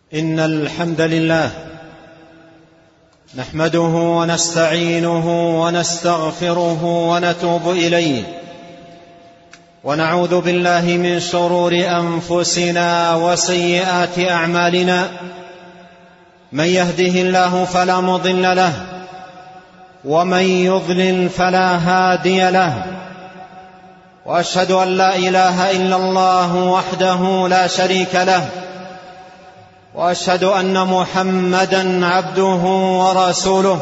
إن الحمد لله نحمده ونستعينه ونستغفره ونتوب إليه، ونعوذ بالله من شرور أنفسنا وسيئات أعمالنا. من يهده الله فلا مضل له، ومن يضلل فلا هادي له، وأشهد أن لا إله إلا الله وحده لا شريك له، وأشهد أن محمدًا عبده ورسوله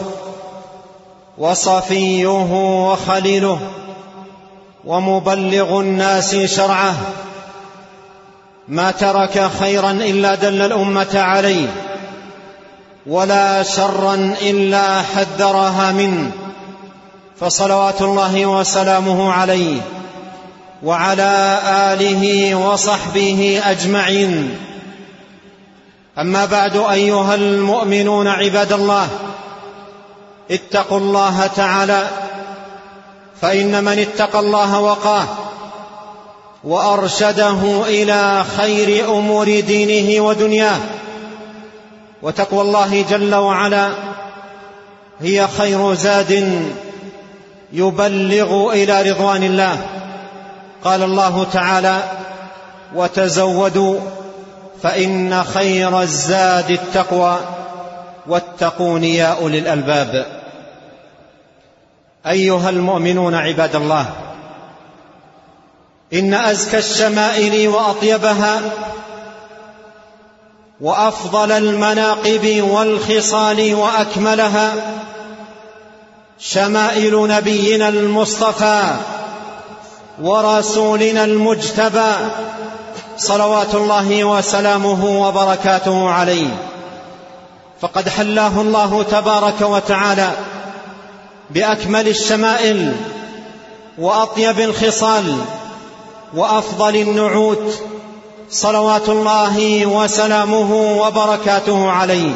وصفيه وخليله ومبلغ الناس شرعه. ما ترك خيرا إلا دل الأمة عليه، ولا شرا إلا حذرها منه، فصلوات الله وسلامه عليه وعلى آله وصحبه أجمعين. أما بعد، أيها المؤمنون عباد الله، اتقوا الله تعالى، فإن من اتقى الله وقاه وأرشده إلى خير أمور دينه ودنياه. وتقوى الله جل وعلا هي خير زاد يبلغ إلى رضوان الله. قال الله تعالى: وتزودوا فإن خير الزاد التقوى واتقون يا أولي الألباب. أيها المؤمنون عباد الله، إن أزكى الشمائل وأطيبها وأفضل المناقب والخصال وأكملها شمائل نبينا المصطفى ورسولنا المجتبى، صلوات الله وسلامه وبركاته عليه. فقد حلاه الله تبارك وتعالى بأكمل الشمائل وأطيب الخصال وأفضل النعوت، صلوات الله وسلامه وبركاته عليه.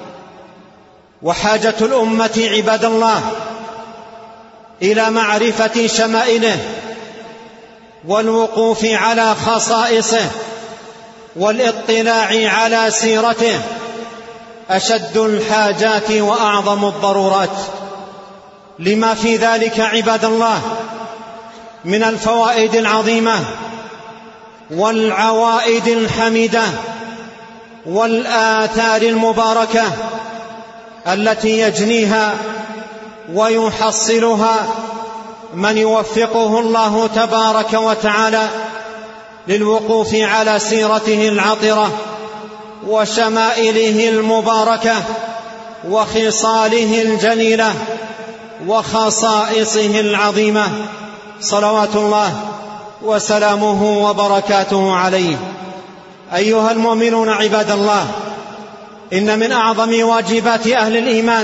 وحاجة الأمة عباد الله إلى معرفة شمائله والوقوف على خصائصه والاطلاع على سيرته أشد الحاجات وأعظم الضرورات، لما في ذلك عباد الله من الفوائد العظيمة والعوائد الحميدة والآثار المباركة التي يجنيها ويحصلها من يوفقه الله تبارك وتعالى للوقوف على سيرته العطرة وشمائله المباركة وخصاله الجليلة وخصائصه العظيمة، صلوات الله وسلامه وبركاته عليه. أيها المؤمنون عباد الله، إن من أعظم واجبات أهل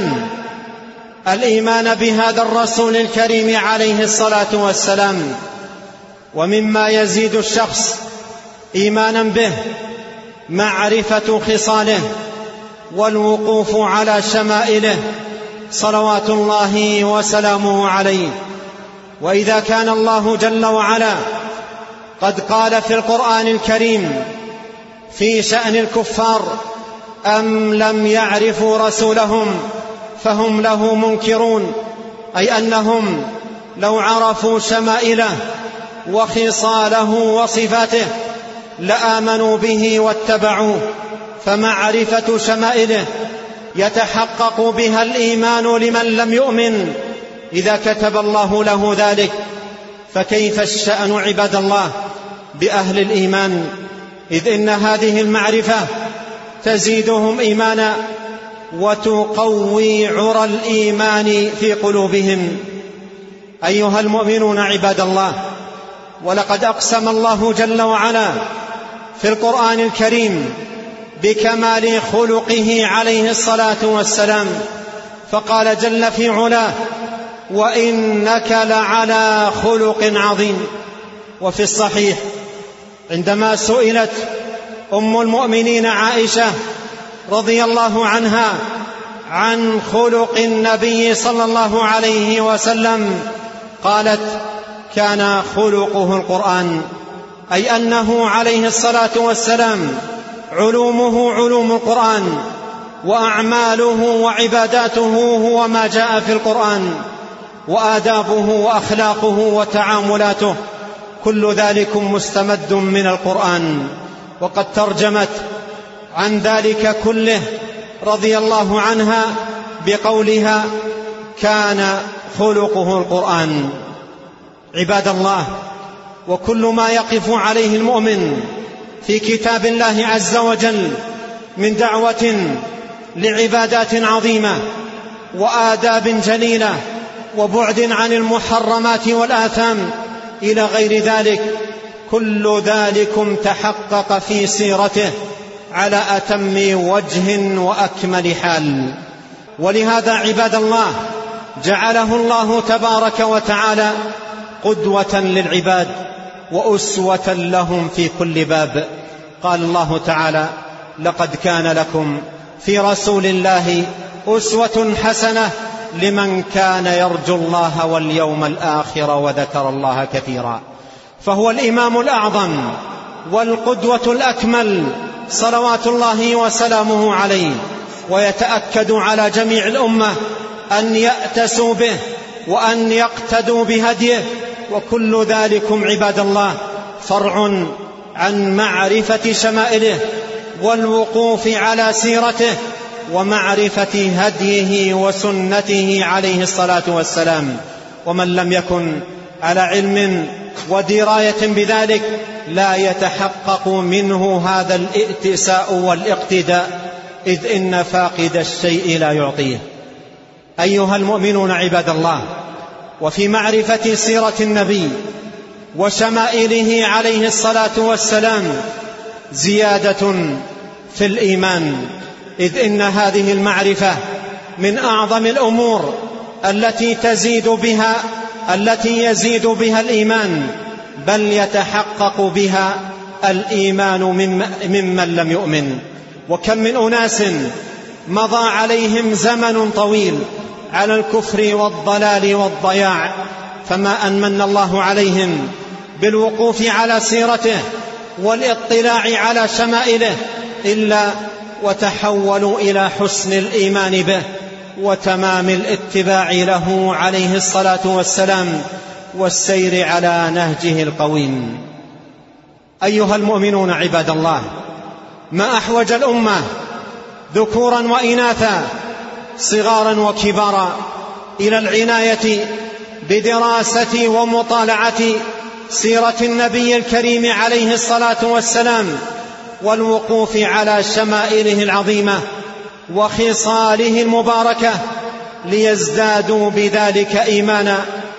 الإيمان بهذا الرسول الكريم عليه الصلاة والسلام، ومما يزيد الشخص إيمانا به معرفة خصاله والوقوف على شمائله، صلوات الله وسلامه عليه. وإذا كان الله جل وعلا قد قال في القرآن الكريم في شأن الكفار: أم لم يعرفوا رسولهم فهم له منكرون، أي أنهم لو عرفوا شمائله وخصاله وصفاته لآمنوا به واتبعوه. فمعرفة شمائله يتحقق بها الإيمان لمن لم يؤمن إذا كتب الله له ذلك، فكيف الشأن عباد الله بأهل الإيمان، إذ إن هذه المعرفة تزيدهم إيمانا وتقوي عرى الإيمان في قلوبهم. أيها المؤمنون عباد الله، ولقد أقسم الله جل وعلا في القرآن الكريم بكمال خلقه عليه الصلاة والسلام، فقال جل في علاه: وإنك لعلى خلق عظيم. وفي الصحيح عندما سئلت أم المؤمنين عائشة رضي الله عنها عن خلق النبي صلى الله عليه وسلم قالت: كان خلقه القرآن، أي أنه عليه الصلاة والسلام علومه علوم القرآن، وأعماله وعباداته هو ما جاء في القرآن، وآدابه وأخلاقه وتعاملاته كل ذلك مستمد من القرآن. وقد ترجمت عن ذلك كله رضي الله عنها بقولها: كان خلقه القرآن. عباد الله، وكل ما يقف عليه المؤمن في كتاب الله عز وجل من دعوة لعبادات عظيمة وآداب جليلة وبعد عن المحرمات والآثام إلى غير ذلك، كل ذلكم تحقق في سيرته على أتم وجه وأكمل حال. ولهذا عباد الله جعله الله تبارك وتعالى قدوة للعباد وأسوة لهم في كل باب. قال الله تعالى: لقد كان لكم في رسول الله أسوة حسنة لمن كان يرجو الله واليوم الآخر وذكر الله كثيرا. فهو الإمام الأعظم والقدوة الأكمل صلوات الله وسلامه عليه، ويتأكد على جميع الأمة أن يأتسوا به وأن يقتدوا بهديه. وكل ذلكم عباد الله فرع عن معرفة شمائله والوقوف على سيرته ومعرفة هديه وسنته عليه الصلاة والسلام. ومن لم يكن على علم ودراية بذلك لا يتحقق منه هذا الائتساء والاقتداء، إذ إن فاقد الشيء لا يعطيه. أيها المؤمنون عباد الله، وفي معرفة سيرة النبي وشمائله عليه الصلاة والسلام زيادة في الإيمان، إذ إن هذه المعرفة من أعظم الأمور التي يزيد بها الإيمان، بل يتحقق بها الإيمان ممن لم يؤمن. وكم من أناس مضى عليهم زمن طويل على الكفر والضلال والضياع، فما أن من الله عليهم بالوقوف على سيرته والاطلاع على شمائله إلا وتحولوا إلى حسن الإيمان به وتمام الاتباع له عليه الصلاة والسلام والسير على نهجه القويم. أيها المؤمنون عباد الله، ما أحوج الأمة ذكورا وإناثا صغارا وكبارا إلى العناية بدراسة ومطالعة سيرة النبي الكريم عليه الصلاة والسلام، والوقوف على شمائله العظيمة وخصاله المباركة، ليزدادوا بذلك إيمانا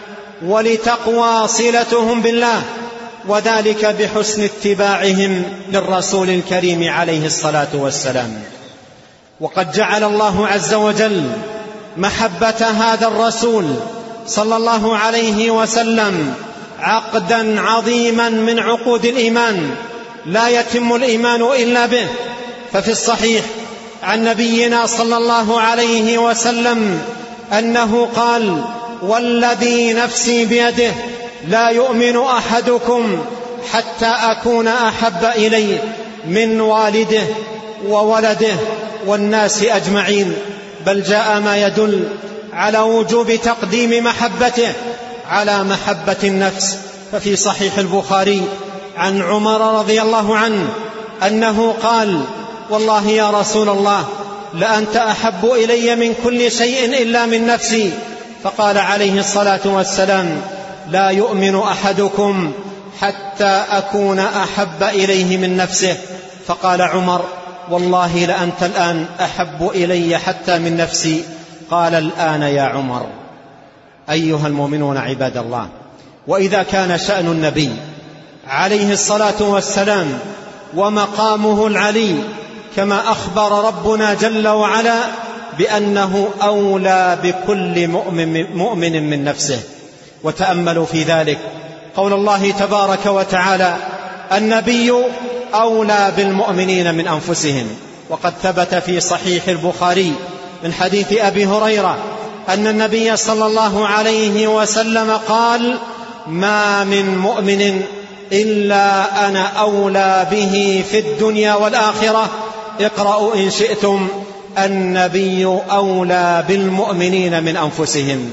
ولتقوى صلتهم بالله، وذلك بحسن اتباعهم للرسول الكريم عليه الصلاة والسلام. وقد جعل الله عز وجل محبة هذا الرسول صلى الله عليه وسلم عقدا عظيما من عقود الإيمان، لا يتم الإيمان إلا به. ففي الصحيح عن نبينا صلى الله عليه وسلم أنه قال: والذي نفسي بيده لا يؤمن أحدكم حتى أكون أحب إليه من والده وولده والناس أجمعين. بل جاء ما يدل على وجوب تقديم محبته على محبة النفس. ففي صحيح البخاري عن عمر رضي الله عنه أنه قال: والله يا رسول الله لأنت أحب إلي من كل شيء إلا من نفسي. فقال عليه الصلاة والسلام: لا يؤمن أحدكم حتى أكون أحب إليه من نفسه. فقال عمر: والله لأنت الآن أحب إلي حتى من نفسي. قال: الآن يا عمر. أيها المؤمنون عباد الله، وإذا كان شأن النبي عليه الصلاة والسلام ومقامه العلي كما أخبر ربنا جل وعلا بأنه أولى بكل مؤمن من نفسه، وتأملوا في ذلك قول الله تبارك وتعالى: النبي أولى بالمؤمنين من أنفسهم. وقد ثبت في صحيح البخاري من حديث أبي هريرة أن النبي صلى الله عليه وسلم قال: ما من مؤمن إلا أنا أولى به في الدنيا والآخرة. اقرأوا إن شئتم: النبي أولى بالمؤمنين من أنفسهم.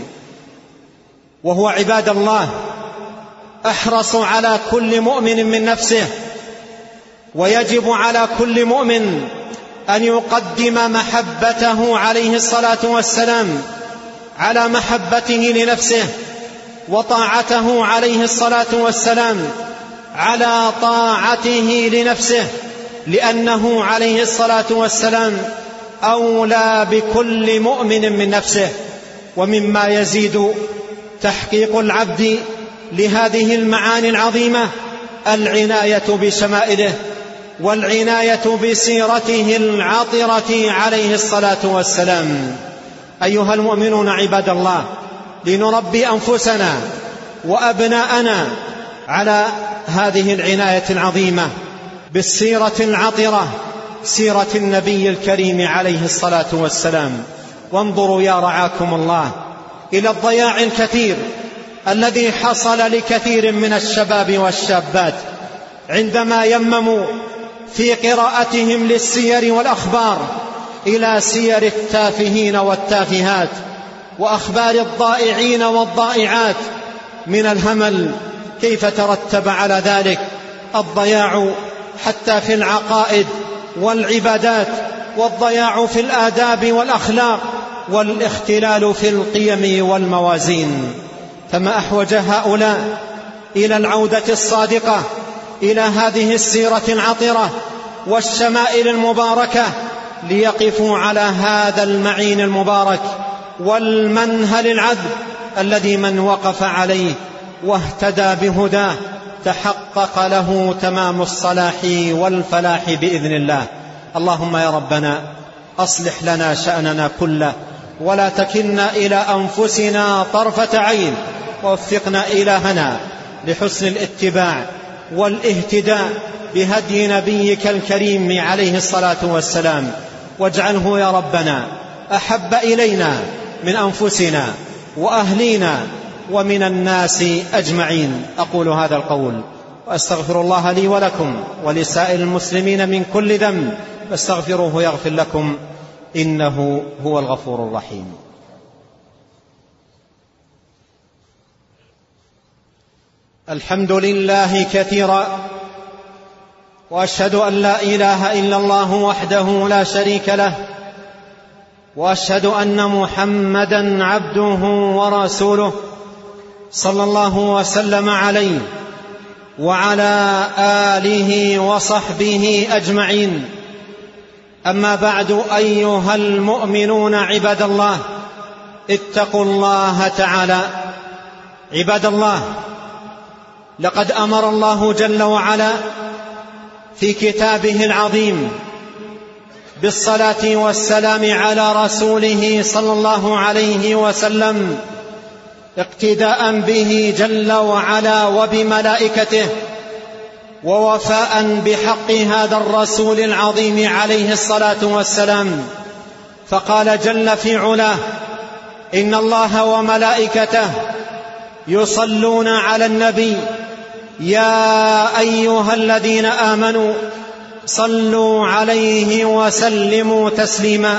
وهو عباد الله أحرص على كل مؤمن من نفسه، ويجب على كل مؤمن أن يقدم محبته عليه الصلاة والسلام على محبته لنفسه، وطاعته عليه الصلاة والسلام على طاعته لنفسه، لأنه عليه الصلاة والسلام أولى بكل مؤمن من نفسه. ومما يزيد تحقيق العبد لهذه المعاني العظيمة العناية بشمائله والعناية بسيرته العطرة عليه الصلاة والسلام. أيها المؤمنون عباد الله، لنربي أنفسنا وأبناءنا على هذه العناية العظيمة بالسيرة العطرة، سيرة النبي الكريم عليه الصلاة والسلام. وانظروا يا رعاكم الله إلى الضياع الكثير الذي حصل لكثير من الشباب والشابات عندما يمموا في قراءتهم للسير والأخبار إلى سير التافهين والتافهات وأخبار الضائعين والضائعات من الهمل، كيف ترتب على ذلك الضياع حتى في العقائد والعبادات، والضياع في الآداب والأخلاق، والاختلال في القيم والموازين. فما أحوج هؤلاء إلى العودة الصادقة إلى هذه السيرة العطرة والشمائل المباركة، ليقفوا على هذا المعين المبارك والمنهل العذب الذي من وقف عليه واهتدى بهداه تحقق له تمام الصلاح والفلاح بإذن الله. اللهم يا ربنا أصلح لنا شأننا كله، ولا تكلنا إلى أنفسنا طرفة عين، ووفقنا إلهنا لحسن الاتباع والاهتداء بهدي نبيك الكريم عليه الصلاة والسلام، واجعله يا ربنا أحب إلينا من أنفسنا وأهلينا ومن الناس أجمعين. أقول هذا القول وأستغفر الله لي ولكم ولسائر المسلمين من كل ذنب، فاستغفروه يغفر لكم، إنه هو الغفور الرحيم. الحمد لله كثيرا، وأشهد أن لا إله إلا الله وحده لا شريك له، وأشهد أن محمدا عبده ورسوله صلى الله وسلم عليه وعلى آله وصحبه أجمعين. أما بعد، أيها المؤمنون عباد الله، اتقوا الله تعالى. عباد الله، لقد أمر الله جل وعلا في كتابه العظيم بالصلاة والسلام على رسوله صلى الله عليه وسلم، اقتداء به جل وعلا وبملائكته، ووفاء بحق هذا الرسول العظيم عليه الصلاة والسلام. فقال جل في علاه: إن الله وملائكته يصلون على النبي يا أيها الذين آمنوا صلوا عليه وسلموا تسليما.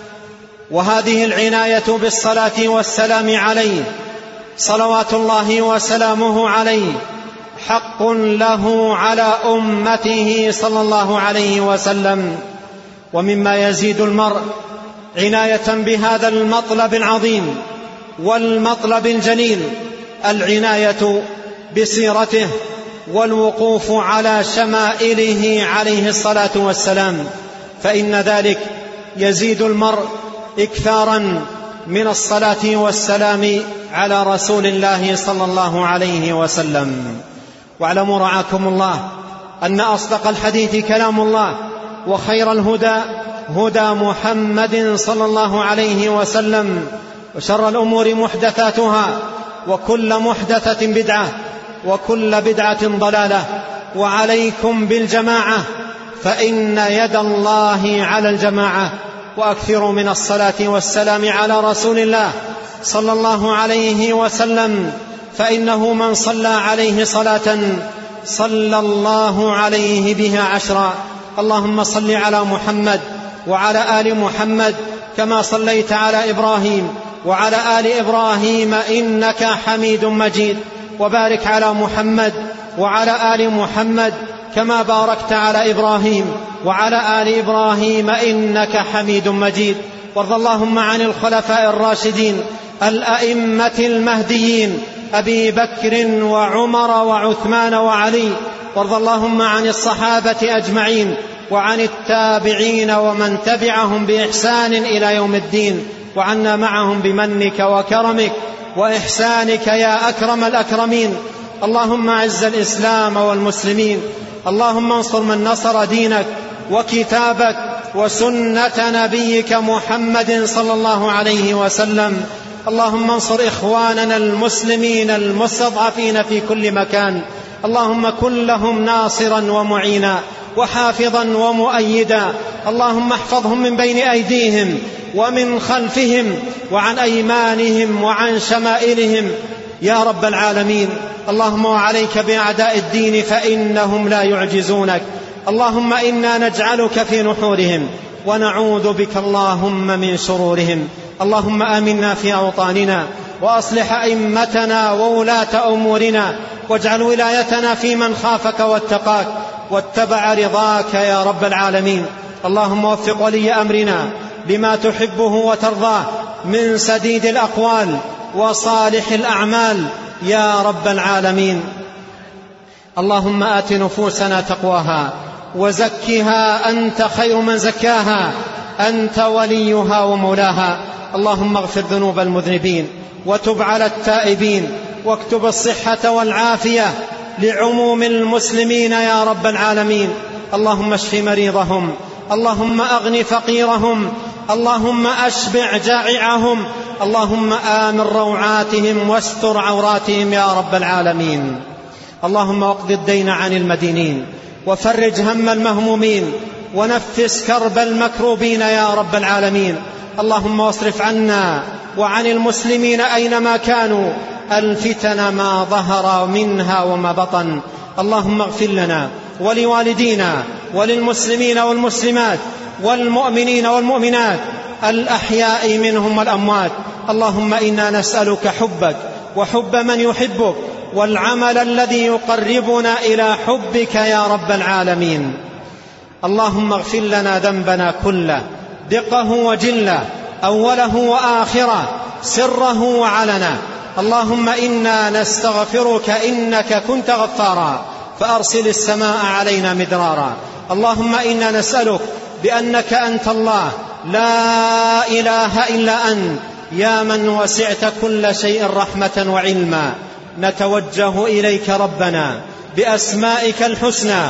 وهذه العناية بالصلاة والسلام عليه صلوات الله وسلامه عليه حق له على أمته صلى الله عليه وسلم. ومما يزيد المرء عناية بهذا المطلب العظيم والمطلب الجليل العناية بسيرته والوقوف على شمائله عليه الصلاة والسلام، فإن ذلك يزيد المرء إكثارا من الصلاة والسلام على رسول الله صلى الله عليه وسلم. واعلموا رعاكم الله أن أصدق الحديث كلام الله، وخير الهدى هدى محمد صلى الله عليه وسلم، وشر الأمور محدثاتها، وكل محدثة بدعة، وكل بدعة ضلالة. وعليكم بالجماعة، فإن يد الله على الجماعة. وأكثروا من الصلاة والسلام على رسول الله صلى الله عليه وسلم، فإنه من صلى عليه صلاة صلى الله عليه بها 10. اللهم صل على محمد وعلى آل محمد كما صليت على إبراهيم وعلى آل إبراهيم إنك حميد مجيد، وبارك على محمد وعلى آل محمد كما باركت على إبراهيم وعلى آل إبراهيم إنك حميد مجيد. وارض اللهم عن الخلفاء الراشدين الأئمة المهديين أبي بكر وعمر وعثمان وعلي، وارض اللهم عن الصحابة أجمعين وعن التابعين ومن تبعهم بإحسان إلى يوم الدين، وعنا معهم بمنك وكرمك وإحسانك يا أكرم الأكرمين. اللهم أعز الإسلام والمسلمين، اللهم انصر من نصر دينك وكتابك وسنة نبيك محمد صلى الله عليه وسلم. اللهم انصر إخواننا المسلمين المستضعفين في كل مكان، اللهم كن لهم ناصرا ومعينا وحافظا ومؤيدا. اللهم احفظهم من بين أيديهم ومن خلفهم وعن أيمانهم وعن شمائلهم يا رب العالمين. اللهم وعليك بأعداء الدين فإنهم لا يعجزونك. اللهم إنا نجعلك في نحورهم ونعوذ بك اللهم من شرورهم. اللهم آمنا في أوطاننا وأصلح أئمتنا وولاة أمورنا، واجعل ولايتنا في من خافك واتقاك واتبع رضاك يا رب العالمين. اللهم وفق ولي أمرنا لما تحبه وترضاه من سديد الأقوال وصالح الأعمال يا رب العالمين. اللهم آت نفوسنا تقواها وزكها أنت خير من زكاها، أنت وليها ومولاها. اللهم اغفر ذنوب المذنبين وتب على التائبين، واكتب الصحة والعافية لعموم المسلمين يا رب العالمين. اللهم اشف مريضهم، اللهم أغن فقيرهم، اللهم أشبع جائعهم، اللهم آمن روعاتهم واستر عوراتهم يا رب العالمين. اللهم اقض الدين عن المدينين وفرج هم المهمومين ونفس كرب المكروبين يا رب العالمين. اللهم واصرف عنا وعن المسلمين أينما كانوا الفتن ما ظهر منها وما بطن. اللهم اغفر لنا ولوالدينا وللمسلمين والمسلمات والمؤمنين والمؤمنات الأحياء منهم والأموات. اللهم إنا نسألك حبك وحب من يحبك والعمل الذي يقربنا إلى حبك يا رب العالمين. اللهم اغفر لنا ذنبنا كله، دقه وجله، أوله وآخره، سره وعلنا. اللهم إنا نستغفرك إنك كنت غفارا فأرسل السماء علينا مدرارا. اللهم إنا نسألك بأنك أنت الله لا إله إلا أنت يا من وسعت كل شيء رحمة وعلما، نتوجه إليك ربنا بأسمائك الحسنى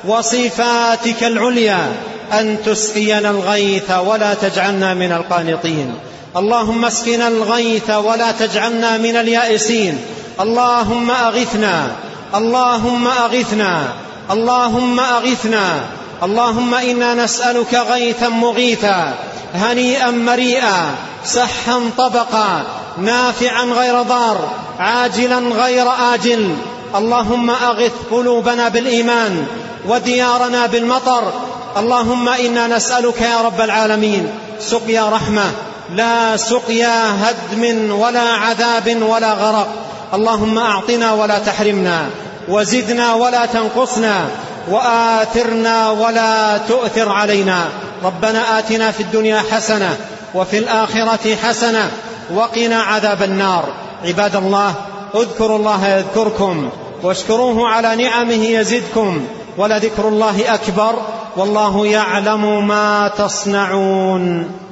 وصفاتك العليا أن تسقينا الغيث ولا تجعلنا من القانطين. اللهم اسقنا الغيث ولا تجعلنا من اليائسين. اللهم أغثنا، اللهم أغثنا، اللهم أغثنا. اللهم إنا نسألك غيثا مغيثا، هنيئا مريئا، سحا طبقا، نافعا غير ضار، عاجلا غير آجل. اللهم أغث قلوبنا بالإيمان وديارنا بالمطر. اللهم إنا نسألك يا رب العالمين سقيا رحمة لا سقيا هدم ولا عذاب ولا غرق. اللهم أعطنا ولا تحرمنا، وزدنا ولا تنقصنا، وآثرنا ولا تؤثر علينا. ربنا آتنا في الدنيا حسنة وفي الآخرة حسنة وقنا عذاب النار. عباد الله، اذكروا الله يذكركم واشكروه على نعمه يزدكم، ولذكر الله أكبر والله يعلم ما تصنعون.